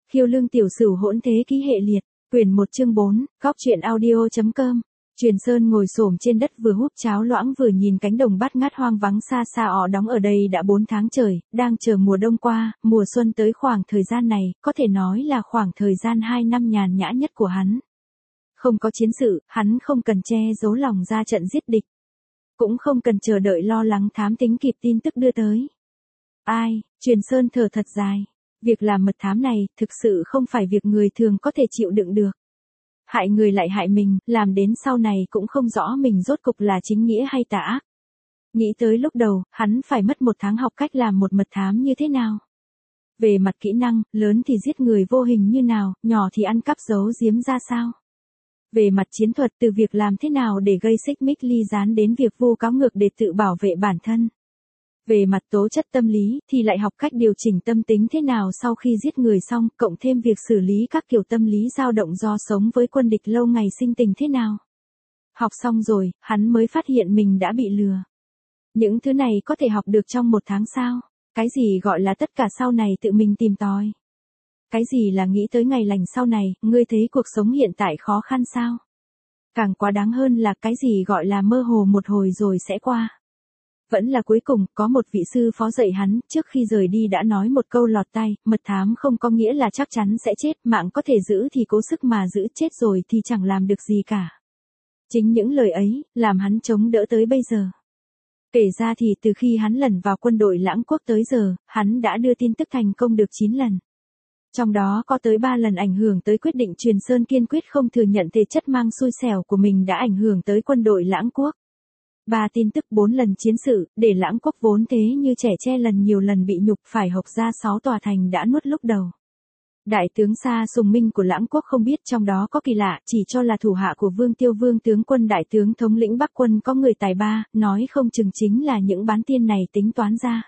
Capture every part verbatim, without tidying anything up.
Khiêu lương tiểu sửu hỗn thế ký hệ liệt, quyển một chương bốn, góc truyện audio.com. Truyền Sơn ngồi xổm trên đất vừa húp cháo loãng vừa nhìn cánh đồng bát ngát hoang vắng xa xa ọ đóng ở đây đã bốn tháng trời, đang chờ mùa đông qua, mùa xuân tới. Khoảng thời gian này, có thể nói là khoảng thời gian hai năm nhàn nhã nhất của hắn. Không có chiến sự, hắn không cần che giấu lòng ra trận giết địch. Cũng không cần chờ đợi lo lắng thám tính kịp tin tức đưa tới. Ai, Truyền Sơn thở thật dài. Việc làm mật thám này, thực sự không phải việc người thường có thể chịu đựng được. Hại người lại hại mình, làm đến sau này cũng không rõ mình rốt cục là chính nghĩa hay tà ác. Nghĩ tới lúc đầu, hắn phải mất một tháng học cách làm một mật thám như thế nào. Về mặt kỹ năng, lớn thì giết người vô hình như nào, nhỏ thì ăn cắp giấu giếm ra sao. Về mặt chiến thuật, từ việc làm thế nào để gây xích mích ly gián đến việc vu cáo ngược để tự bảo vệ bản thân. Về mặt tố chất tâm lý, thì lại học cách điều chỉnh tâm tính thế nào sau khi giết người xong, cộng thêm việc xử lý các kiểu tâm lý dao động do sống với quân địch lâu ngày sinh tình thế nào. Học xong rồi, hắn mới phát hiện mình đã bị lừa. Những thứ này có thể học được trong một tháng sao? Cái gì gọi là tất cả sau này tự mình tìm tòi? Cái gì là nghĩ tới ngày lành sau này, ngươi thấy cuộc sống hiện tại khó khăn sao? Càng quá đáng hơn là cái gì gọi là mơ hồ một hồi rồi sẽ qua. Vẫn là cuối cùng, có một vị sư phó dạy hắn, trước khi rời đi đã nói một câu lọt tai, mật thám không có nghĩa là chắc chắn sẽ chết, mạng có thể giữ thì cố sức mà giữ, chết rồi thì chẳng làm được gì cả. Chính những lời ấy, làm hắn chống đỡ tới bây giờ. Kể ra thì từ khi hắn lẩn vào quân đội Lãng Quốc tới giờ, hắn đã đưa tin tức thành công được chín lần. Trong đó có tới ba lần ảnh hưởng tới quyết định Truyền Sơn kiên quyết không thừa nhận thể chất mang xui xẻo của mình đã ảnh hưởng tới quân đội Lãng Quốc. Ba tin tức bốn lần chiến sự, để Lãng Quốc vốn thế như trẻ tre lần nhiều lần bị nhục phải hộc ra sáu tòa thành đã nuốt lúc đầu. Đại tướng Sa Sùng Minh của Lãng Quốc không biết trong đó có kỳ lạ, chỉ cho là thủ hạ của Vương Tiêu Vương tướng quân đại tướng thống lĩnh Bắc quân có người tài ba, nói không chừng chính là những bán tiên này tính toán ra.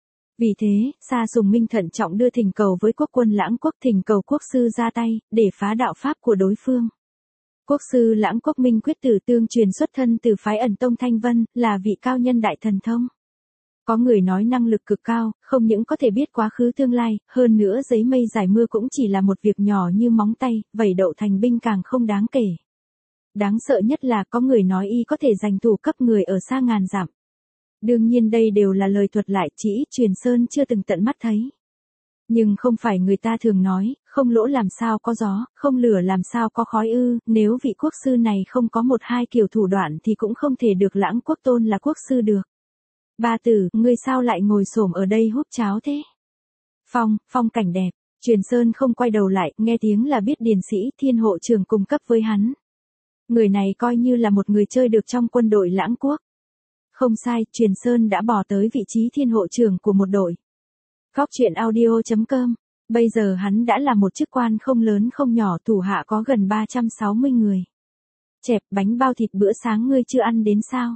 Vì thế, Sa Sùng Minh thận trọng đưa thỉnh cầu với quốc quân Lãng Quốc, thỉnh cầu quốc sư ra tay, để phá đạo pháp của đối phương. Quốc sư Lãng Quốc Minh Quyết Tử Tương truyền xuất thân từ phái ẩn tông Thanh Vân, là vị cao nhân đại thần thông. Có người nói năng lực cực cao, không những có thể biết quá khứ tương lai, hơn nữa giấy mây giải mưa cũng chỉ là một việc nhỏ như móng tay, vẩy đậu thành binh càng không đáng kể. Đáng sợ nhất là có người nói y có thể giành thủ cấp người ở xa ngàn dặm. Đương nhiên đây đều là lời thuật lại, chỉ Truyền Sơn chưa từng tận mắt thấy. Nhưng không phải người ta thường nói, không lỗ làm sao có gió, không lửa làm sao có khói ư, nếu vị quốc sư này không có một hai kiểu thủ đoạn thì cũng không thể được Lãng Quốc tôn là quốc sư được. Ba tử, ngươi sao lại ngồi xổm ở đây húp cháo thế? Phong, phong cảnh đẹp, Truyền Sơn không quay đầu lại, nghe tiếng là biết điền sĩ Thiên Hộ Trưởng cùng cấp với hắn. Người này coi như là một người chơi được trong quân đội Lãng Quốc. Không sai, Truyền Sơn đã bỏ tới vị trí Thiên Hộ Trưởng của một đội. Góc truyện audio.com. Bây giờ hắn đã là một chức quan không lớn không nhỏ, thủ hạ có gần ba trăm sáu mươi người. Chẹp, bánh bao thịt bữa sáng ngươi chưa ăn đến sao?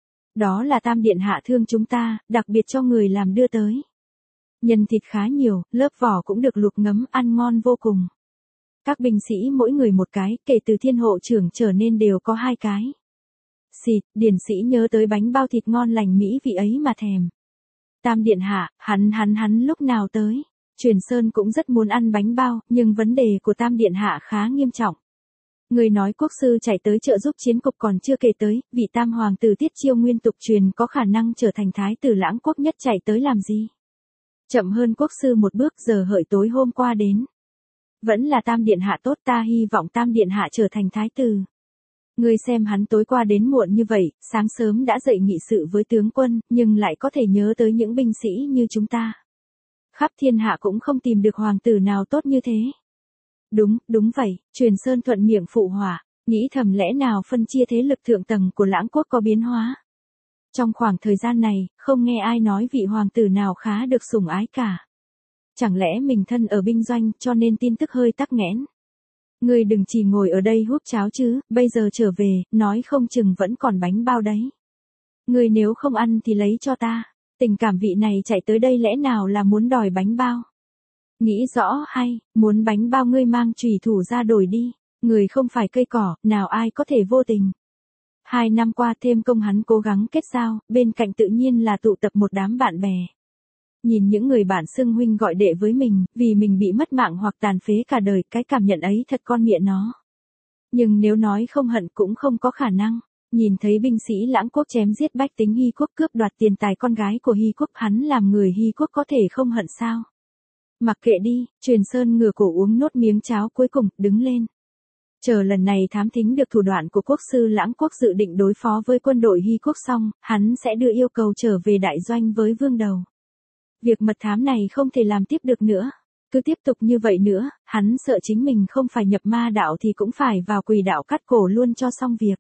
Đó là Tam Điện hạ thương chúng ta, đặc biệt cho người làm đưa tới. Nhân thịt khá nhiều, lớp vỏ cũng được luộc ngấm, ăn ngon vô cùng. Các binh sĩ mỗi người một cái, kể từ Thiên Hộ Trưởng trở nên đều có hai cái. Xịt, điển sĩ nhớ tới bánh bao thịt ngon lành mỹ vị ấy mà thèm. Tam Điện hạ, hắn hắn hắn lúc nào tới? Truyền Sơn cũng rất muốn ăn bánh bao, nhưng vấn đề của Tam Điện hạ khá nghiêm trọng. Người nói quốc sư chạy tới trợ giúp chiến cục còn chưa kể tới, vị Tam Hoàng tử Tiết Chiêu nguyên tục truyền có khả năng trở thành thái tử Lãng Quốc nhất chạy tới làm gì? Chậm hơn quốc sư một bước, giờ hợi tối hôm qua đến. Vẫn là Tam Điện hạ tốt, ta hy vọng Tam Điện hạ trở thành thái tử. Ngươi xem hắn tối qua đến muộn như vậy, sáng sớm đã dậy nghị sự với tướng quân, nhưng lại có thể nhớ tới những binh sĩ như chúng ta. Khắp thiên hạ cũng không tìm được hoàng tử nào tốt như thế. Đúng, đúng vậy, Truyền Sơn thuận miệng phụ họa, nghĩ thầm lẽ nào phân chia thế lực thượng tầng của Lãng Quốc có biến hóa. Trong khoảng thời gian này, không nghe ai nói vị hoàng tử nào khá được sủng ái cả. Chẳng lẽ mình thân ở binh doanh cho nên tin tức hơi tắc nghẽn. Ngươi đừng chỉ ngồi ở đây húp cháo chứ, bây giờ trở về, nói không chừng vẫn còn bánh bao đấy. Ngươi nếu không ăn thì lấy cho ta, tình cảm vị này chạy tới đây lẽ nào là muốn đòi bánh bao. Nghĩ rõ hay, muốn bánh bao ngươi mang chùy thủ ra đổi đi, người không phải cây cỏ, nào ai có thể vô tình. Hai năm qua thêm công hắn cố gắng kết giao, bên cạnh tự nhiên là tụ tập một đám bạn bè. Nhìn những người bạn xưng huynh gọi đệ với mình, vì mình bị mất mạng hoặc tàn phế cả đời, cái cảm nhận ấy thật con miệng nó. Nhưng nếu nói không hận cũng không có khả năng. Nhìn thấy binh sĩ Lãng quốc chém giết bách tính Hy quốc, cướp đoạt tiền tài con gái của Hy quốc, hắn làm người Hy quốc có thể không hận sao? Mặc kệ đi, Truyền Sơn ngửa cổ uống nốt miếng cháo cuối cùng, đứng lên. Chờ lần này thám thính được thủ đoạn của quốc sư Lãng quốc dự định đối phó với quân đội Hy quốc xong, hắn sẽ đưa yêu cầu trở về đại doanh với vương đầu. Việc mật thám này không thể làm tiếp được nữa. Cứ tiếp tục như vậy nữa, hắn sợ chính mình không phải nhập ma đạo thì cũng phải vào quỷ đạo cắt cổ luôn cho xong việc.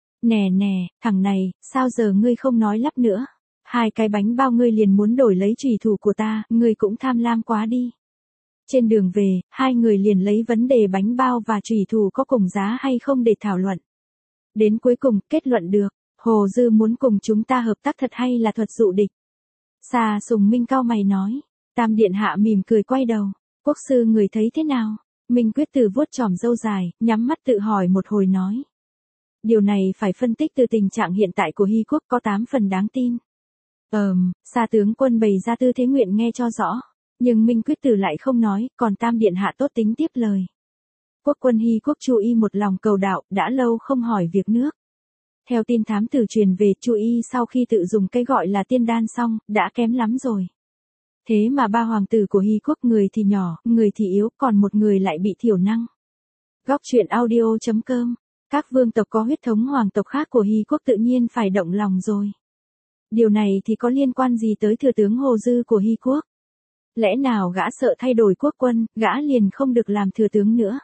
Nè nè, thằng này, sao giờ ngươi không nói lắp nữa? Hai cái bánh bao ngươi liền muốn đổi lấy trùy thủ của ta, ngươi cũng tham lam quá đi. Trên đường về, hai người liền lấy vấn đề bánh bao và trùy thủ có cùng giá hay không để thảo luận. Đến cuối cùng, kết luận được, Hồ Dư muốn cùng chúng ta hợp tác thật hay là thuật dụ địch? Xà Sùng Minh cau mày nói. Tam điện hạ mỉm cười quay đầu. Quốc sư người thấy thế nào? Minh Quyết Tử vuốt chòm râu dài, nhắm mắt tự hỏi một hồi nói. Điều này phải phân tích từ tình trạng hiện tại của Hy quốc có tám phần đáng tin. Ờm, Sa tướng quân bày ra tư thế nguyện nghe cho rõ. Nhưng Minh Quyết Tử lại không nói, còn Tam điện hạ tốt tính tiếp lời. Quốc quân Hy quốc Chu Y một lòng cầu đạo, đã lâu không hỏi việc nước. Theo tin thám tử truyền về, Chu Y sau khi tự dùng cái gọi là tiên đan xong, đã kém lắm rồi. Thế mà ba hoàng tử của Hy quốc, người thì nhỏ, người thì yếu, còn một người lại bị thiểu năng. Góc truyện audio chấm com. Các vương tộc có huyết thống hoàng tộc khác của Hy quốc tự nhiên phải động lòng rồi. Điều này thì có liên quan gì tới thừa tướng Hồ Dư của Hy quốc? Lẽ nào gã sợ thay đổi quốc quân, gã liền không được làm thừa tướng nữa?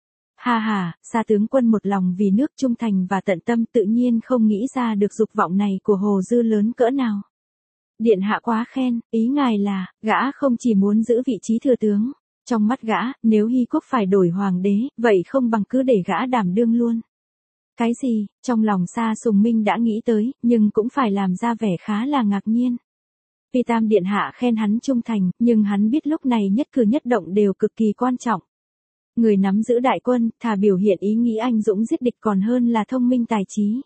Ha ha, Sa tướng quân một lòng vì nước trung thành và tận tâm, tự nhiên không nghĩ ra được dục vọng này của Hồ Dư lớn cỡ nào. Điện hạ quá khen, ý ngài là, gã không chỉ muốn giữ vị trí thừa tướng. Trong mắt gã, nếu Hy quốc phải đổi hoàng đế, vậy không bằng cứ để gã đảm đương luôn. Cái gì? Trong lòng Sa Sùng Minh đã nghĩ tới, nhưng cũng phải làm ra vẻ khá là ngạc nhiên. Vì Tam điện hạ khen hắn trung thành, nhưng hắn biết lúc này nhất cử nhất động đều cực kỳ quan trọng. Người nắm giữ đại quân, thà biểu hiện ý nghĩ anh dũng giết địch còn hơn là thông minh tài trí.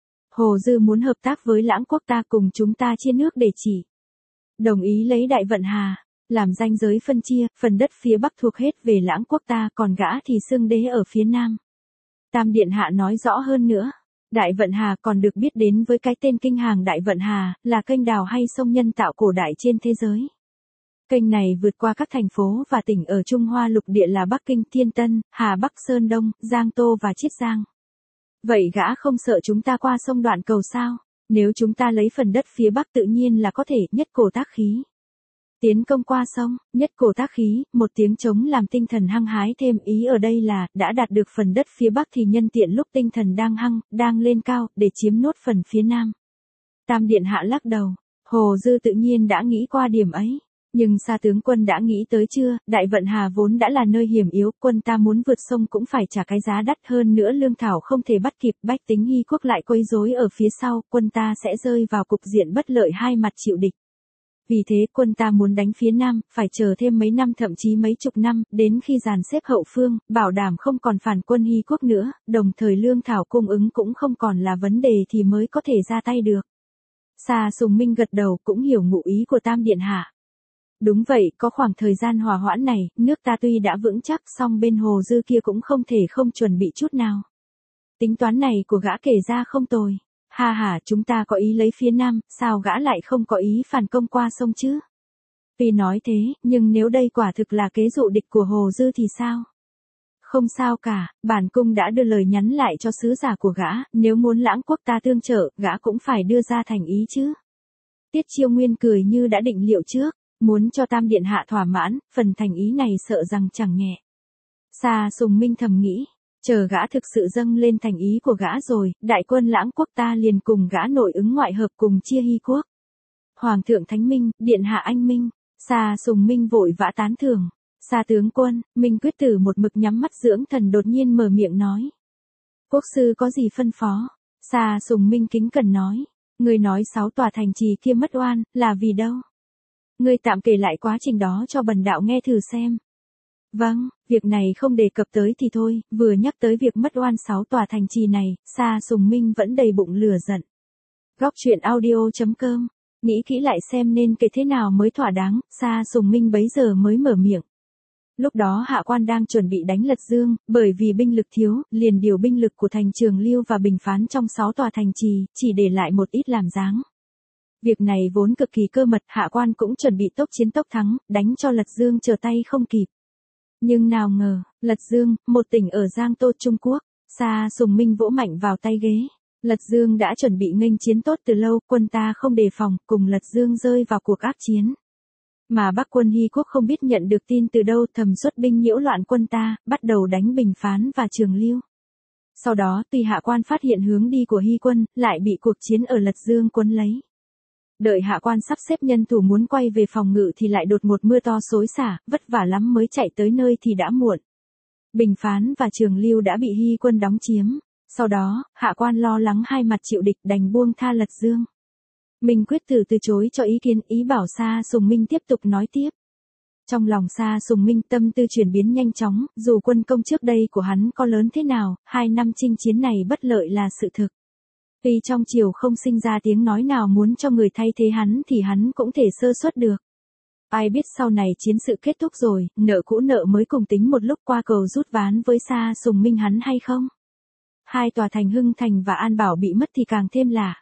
Hồ Dư muốn hợp tác với Lãng quốc, ta cùng chúng ta chia nước để chỉ. Đồng ý lấy Đại Vận Hà, làm ranh giới phân chia, phần đất phía bắc thuộc hết về Lãng quốc ta, còn gã thì xưng đế ở phía nam. Tam điện hạ nói rõ hơn nữa. Đại Vận Hà còn được biết đến với cái tên kinh hàng Đại Vận Hà, là kênh đào hay sông nhân tạo cổ đại trên thế giới. Kênh này vượt qua các thành phố và tỉnh ở Trung Hoa lục địa là Bắc Kinh, Thiên Tân, Hà Bắc, Sơn Đông, Giang Tô và Chiết Giang. Vậy gã không sợ chúng ta qua sông Đoạn Cầu sao? Nếu chúng ta lấy phần đất phía Bắc tự nhiên là có thể nhất cổ tác khí. Tiến công qua sông, nhất cổ tác khí, một tiếng trống làm tinh thần hăng hái thêm, ý ở đây là, đã đạt được phần đất phía Bắc thì nhân tiện lúc tinh thần đang hăng, đang lên cao, để chiếm nốt phần phía Nam. Tam điện hạ lắc đầu, Hồ Dư tự nhiên đã nghĩ qua điểm ấy. Nhưng Sa tướng quân đã nghĩ tới chưa, Đại Vận Hà vốn đã là nơi hiểm yếu, quân ta muốn vượt sông cũng phải trả cái giá đắt, hơn nữa lương thảo không thể bắt kịp, bách tính Hy quốc lại quấy rối ở phía sau, quân ta sẽ rơi vào cục diện bất lợi hai mặt chịu địch. Vì thế quân ta muốn đánh phía Nam, phải chờ thêm mấy năm thậm chí mấy chục năm, đến khi dàn xếp hậu phương, bảo đảm không còn phản quân Hy quốc nữa, đồng thời lương thảo cung ứng cũng không còn là vấn đề thì mới có thể ra tay được. Sa Sùng Minh gật đầu, cũng hiểu ngụ ý của Tam điện hạ. Đúng vậy, có khoảng thời gian hòa hoãn này, nước ta tuy đã vững chắc, song bên Hồ Dư kia cũng không thể không chuẩn bị chút nào. Tính toán này của gã kể ra không tồi. Ha ha, chúng ta có ý lấy phía Nam, sao gã lại không có ý phản công qua sông chứ? Vì nói thế, nhưng nếu đây quả thực là kế dụ địch của Hồ Dư thì sao? Không sao cả, bản cung đã đưa lời nhắn lại cho sứ giả của gã, nếu muốn Lãng quốc ta tương trợ, gã cũng phải đưa ra thành ý chứ. Tiết Chiêu Nguyên cười như đã định liệu trước. Muốn cho Tam điện hạ thỏa mãn, phần thành ý này sợ rằng chẳng nhẹ. Sa Sùng Minh thầm nghĩ, chờ gã thực sự dâng lên thành ý của gã rồi, đại quân Lãng quốc ta liền cùng gã nội ứng ngoại hợp cùng chia Hy quốc. Hoàng thượng thánh minh, điện hạ anh minh. Sa Sùng Minh vội vã tán thưởng. Sa tướng quân, Minh Quyết Tử một mực nhắm mắt dưỡng thần đột nhiên mở miệng nói. Quốc sư có gì phân phó? Sa Sùng Minh kính cẩn nói. Người nói sáu tòa thành trì kia mất oan, là vì đâu? Ngươi tạm kể lại quá trình đó cho bần đạo nghe thử xem. Vâng, việc này không đề cập tới thì thôi, vừa nhắc tới việc mất oan sáu tòa thành trì này, Sa Sùng Minh vẫn đầy bụng lửa giận. Góc truyện audio chấm com Nghĩ kỹ lại xem nên kể thế nào mới thỏa đáng, Sa Sùng Minh bấy giờ mới mở miệng. Lúc đó hạ quan đang chuẩn bị đánh Lật Dương, bởi vì binh lực thiếu, liền điều binh lực của thành Trường Liêu và bình phán trong sáu tòa thành trì, chỉ để lại một ít làm dáng. Việc này vốn cực kỳ cơ mật, hạ quan cũng chuẩn bị tốc chiến tốc thắng, đánh cho Lật Dương trở tay không kịp. Nhưng nào ngờ, Lật Dương, một tỉnh ở Giang Tô Trung Quốc, Sa Sùng Minh vỗ mạnh vào tay ghế. Lật Dương đã chuẩn bị nghênh chiến tốt từ lâu, quân ta không đề phòng, cùng Lật Dương rơi vào cuộc ác chiến. Mà Bắc quân Hy Quốc không biết nhận được tin từ đâu, thầm xuất binh nhiễu loạn quân ta, bắt đầu đánh Bình Phán và Trường Liêu. Sau đó tuy hạ quan phát hiện hướng đi của Hy quân, lại bị cuộc chiến ở Lật Dương cuốn lấy. Đợi hạ quan sắp xếp nhân thủ muốn quay về phòng ngự thì lại đột một mưa to xối xả, vất vả lắm mới chạy tới nơi thì đã muộn. Bình Phán và Trường Liêu đã bị Hy quân đóng chiếm. Sau đó, hạ quan lo lắng hai mặt chịu địch đành buông tha Lật Dương. Minh Quyết Tử từ chối cho ý kiến, ý bảo Sa Sùng Minh tiếp tục nói tiếp. Trong lòng Sa Sùng Minh tâm tư chuyển biến nhanh chóng, dù quân công trước đây của hắn có lớn thế nào, hai năm chinh chiến này bất lợi là sự thực. Tuy trong triều không sinh ra tiếng nói nào muốn cho người thay thế hắn thì hắn cũng thể sơ suất được. Ai biết sau này chiến sự kết thúc rồi, nợ cũ nợ mới cùng tính một lúc qua cầu rút ván với Sa Sùng Minh hắn hay không? Hai tòa thành Hưng Thành và An Bảo bị mất thì càng thêm lạ.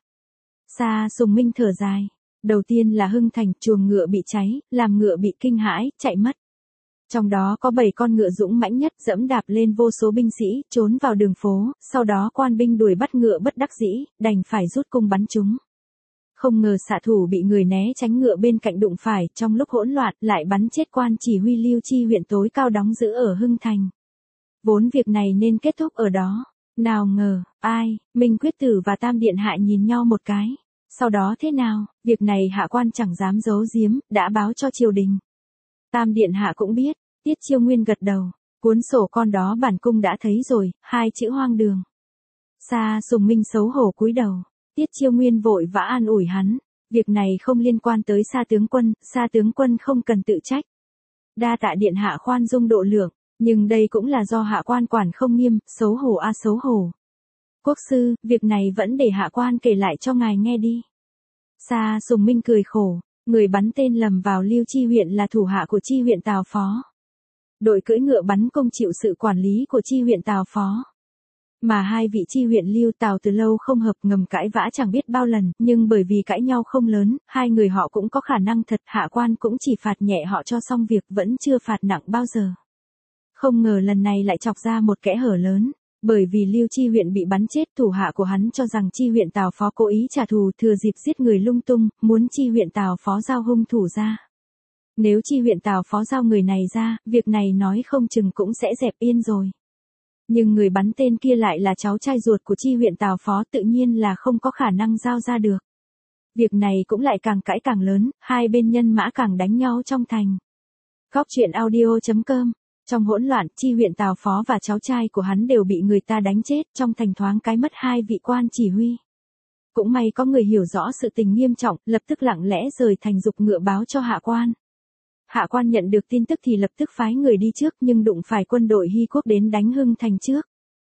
Sa Sùng Minh thở dài. Đầu tiên là Hưng Thành, chuồng ngựa bị cháy, làm ngựa bị kinh hãi, chạy mất. Trong đó có bảy con ngựa dũng mãnh nhất dẫm đạp lên vô số binh sĩ, trốn vào đường phố, sau đó quan binh đuổi bắt ngựa bất đắc dĩ, đành phải rút cung bắn chúng. Không ngờ xạ thủ bị người né tránh ngựa bên cạnh đụng phải, trong lúc hỗn loạn lại bắn chết quan chỉ huy Liêu Chi huyện tối cao đóng giữ ở Hưng Thành. Vốn việc này nên kết thúc ở đó. Nào ngờ, ai, Minh Quyết Tử và Tam Điện Hạ nhìn nhau một cái. Sau đó thế nào, việc này hạ quan chẳng dám giấu giếm, đã báo cho triều đình. Tam Điện Hạ cũng biết, Tiết Chiêu Nguyên gật đầu. Cuốn sổ con đó bản cung đã thấy rồi, hai chữ hoang đường. Sa Sùng Minh xấu hổ cúi đầu. Tiết Chiêu Nguyên vội vã an ủi hắn. Việc này không liên quan tới Sa tướng quân, Sa tướng quân không cần tự trách. Đa tạ Điện Hạ khoan dung độ lượng. Nhưng đây cũng là do hạ quan quản không nghiêm, xấu hổ a à xấu hổ. Quốc sư, việc này vẫn để hạ quan kể lại cho ngài nghe đi. Sa Sùng Minh cười khổ, người bắn tên lầm vào Liêu Chi huyện là thủ hạ của Chi huyện Tào Phó. Đội cưỡi ngựa bắn công chịu sự quản lý của Chi huyện Tào Phó. Mà hai vị Chi huyện Liêu Tào từ lâu không hợp, ngầm cãi vã chẳng biết bao lần, nhưng bởi vì cãi nhau không lớn, hai người họ cũng có khả năng thật, hạ quan cũng chỉ phạt nhẹ họ cho xong việc, vẫn chưa phạt nặng bao giờ. Không ngờ lần này lại chọc ra một kẽ hở lớn, bởi vì Liêu Chi huyện bị bắn chết, thủ hạ của hắn cho rằng Chi huyện Tào Phó cố ý trả thù, thừa dịp giết người lung tung, muốn Chi huyện Tào Phó giao hung thủ ra. Nếu Chi huyện Tào Phó giao người này ra, việc này nói không chừng cũng sẽ dẹp yên rồi. Nhưng người bắn tên kia lại là cháu trai ruột của Chi huyện Tào Phó, tự nhiên là không có khả năng giao ra được. Việc này cũng lại càng cãi càng lớn, hai bên nhân mã càng đánh nhau trong thành. Góc truyện audio chấm com. Trong hỗn loạn, Chi huyện Tào Phó và cháu trai của hắn đều bị người ta đánh chết, trong thành thoáng cái mất hai vị quan chỉ huy. Cũng may có người hiểu rõ sự tình nghiêm trọng, lập tức lặng lẽ rời thành dục ngựa báo cho hạ quan. Hạ quan nhận được tin tức thì lập tức phái người đi trước, nhưng đụng phải quân đội Hy Quốc đến đánh Hưng Thành trước.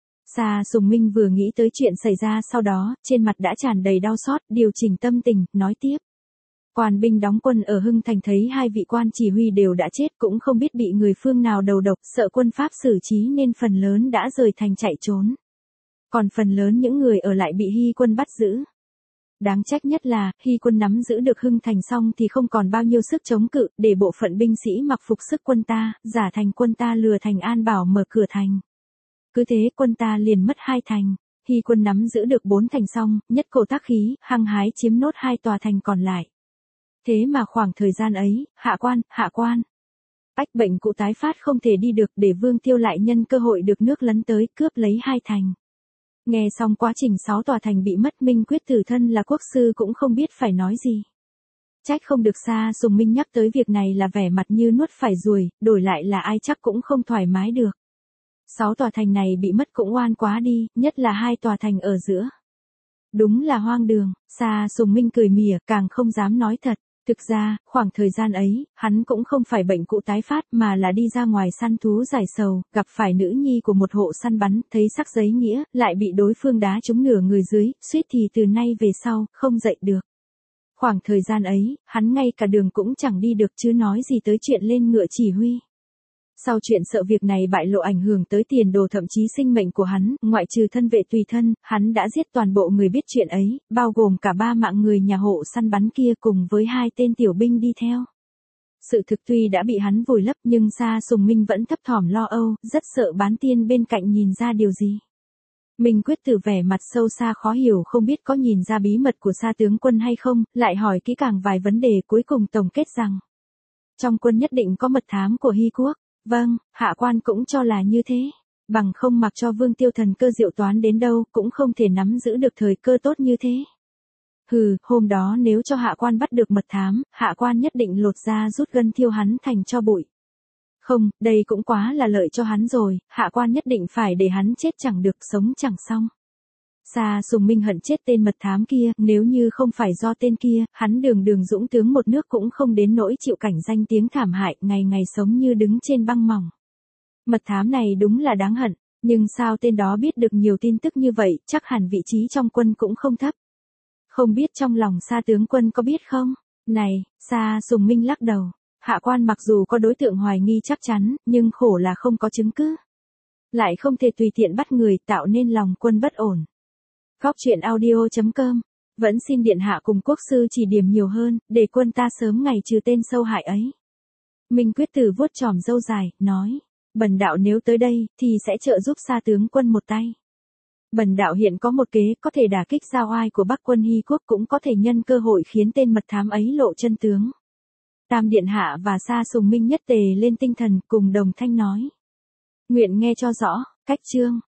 Sa Sùng Minh vừa nghĩ tới chuyện xảy ra sau đó, trên mặt đã tràn đầy đau xót, điều chỉnh tâm tình, nói tiếp. Quan binh đóng quân ở Hưng Thành thấy hai vị quan chỉ huy đều đã chết, cũng không biết bị người phương nào đầu độc, sợ quân Pháp xử trí nên phần lớn đã rời thành chạy trốn. Còn phần lớn những người ở lại bị Hy quân bắt giữ. Đáng trách nhất là, Hy quân nắm giữ được Hưng Thành xong thì không còn bao nhiêu sức chống cự, để bộ phận binh sĩ mặc phục sức quân ta, giả thành quân ta lừa thành An Bảo mở cửa thành. Cứ thế quân ta liền mất hai thành. Hy quân nắm giữ được bốn thành xong, nhất cổ tác khí, hăng hái chiếm nốt hai tòa thành còn lại. Thế mà khoảng thời gian ấy, hạ quan, hạ quan. Ách bệnh cũ tái phát không thể đi được, để Vương Tiêu lại nhân cơ hội được nước lấn tới, cướp lấy hai thành. Nghe xong quá trình sáu tòa thành bị mất, Minh Quyết Tử thân là quốc sư cũng không biết phải nói gì. Trách không được Sa Sùng Minh nhắc tới việc này là vẻ mặt như nuốt phải ruồi, đổi lại là ai chắc cũng không thoải mái được. Sáu tòa thành này bị mất cũng oan quá đi, nhất là hai tòa thành ở giữa. Đúng là hoang đường, Sa Sùng Minh cười mỉa, càng không dám nói thật. Thực ra, khoảng thời gian ấy, hắn cũng không phải bệnh cũ tái phát mà là đi ra ngoài săn thú giải sầu, gặp phải nữ nhi của một hộ săn bắn, thấy sắc giấy nghĩa, lại bị đối phương đá trúng nửa người dưới, suýt thì từ nay về sau, không dậy được. Khoảng thời gian ấy, hắn ngay cả đường cũng chẳng đi được chứ nói gì tới chuyện lên ngựa chỉ huy. Sau chuyện sợ việc này bại lộ ảnh hưởng tới tiền đồ thậm chí sinh mệnh của hắn, ngoại trừ thân vệ tùy thân, hắn đã giết toàn bộ người biết chuyện ấy, bao gồm cả ba mạng người nhà hộ săn bắn kia cùng với hai tên tiểu binh đi theo. Sự thực tuy đã bị hắn vùi lấp nhưng Sa Sùng Minh vẫn thấp thỏm lo âu, rất sợ Bán Tiên bên cạnh nhìn ra điều gì. Minh Quyết Tử vẻ mặt sâu xa khó hiểu không biết có nhìn ra bí mật của Sa tướng quân hay không, lại hỏi kỹ càng vài vấn đề cuối cùng tổng kết rằng. Trong quân nhất định có mật thám của Hy Quốc. Vâng, hạ quan cũng cho là như thế. Bằng không mặc cho Vương Tiêu thần cơ diệu toán đến đâu cũng không thể nắm giữ được thời cơ tốt như thế. Hừ, hôm đó nếu cho hạ quan bắt được mật thám, hạ quan nhất định lột da rút gân thiêu hắn thành tro bụi. Không, đây cũng quá là lợi cho hắn rồi, hạ quan nhất định phải để hắn chết chẳng được sống chẳng xong. Sa Sùng Minh hận chết tên mật thám kia, nếu như không phải do tên kia, hắn đường đường dũng tướng một nước cũng không đến nỗi chịu cảnh danh tiếng thảm hại, ngày ngày sống như đứng trên băng mỏng. Mật thám này đúng là đáng hận, nhưng sao tên đó biết được nhiều tin tức như vậy, chắc hẳn vị trí trong quân cũng không thấp. Không biết trong lòng Sa tướng quân có biết không? Này, Sa Sùng Minh lắc đầu, hạ quan mặc dù có đối tượng hoài nghi chắc chắn, nhưng khổ là không có chứng cứ. Lại không thể tùy tiện bắt người tạo nên lòng quân bất ổn. Góc truyện audio chấm com vẫn xin điện hạ cùng quốc sư chỉ điểm nhiều hơn, để quân ta sớm ngày trừ tên sâu hại ấy. Minh Quyết Tử vuốt chòm râu dài, nói, bần đạo nếu tới đây, thì sẽ trợ giúp Sa tướng quân một tay. Bần đạo hiện có một kế có thể đả kích giao oai của Bắc quân Hy Quốc cũng có thể nhân cơ hội khiến tên mật thám ấy lộ chân tướng. Tam điện hạ và Sa Sùng Minh nhất tề lên tinh thần cùng đồng thanh nói. Nguyện nghe cho rõ, cách chương.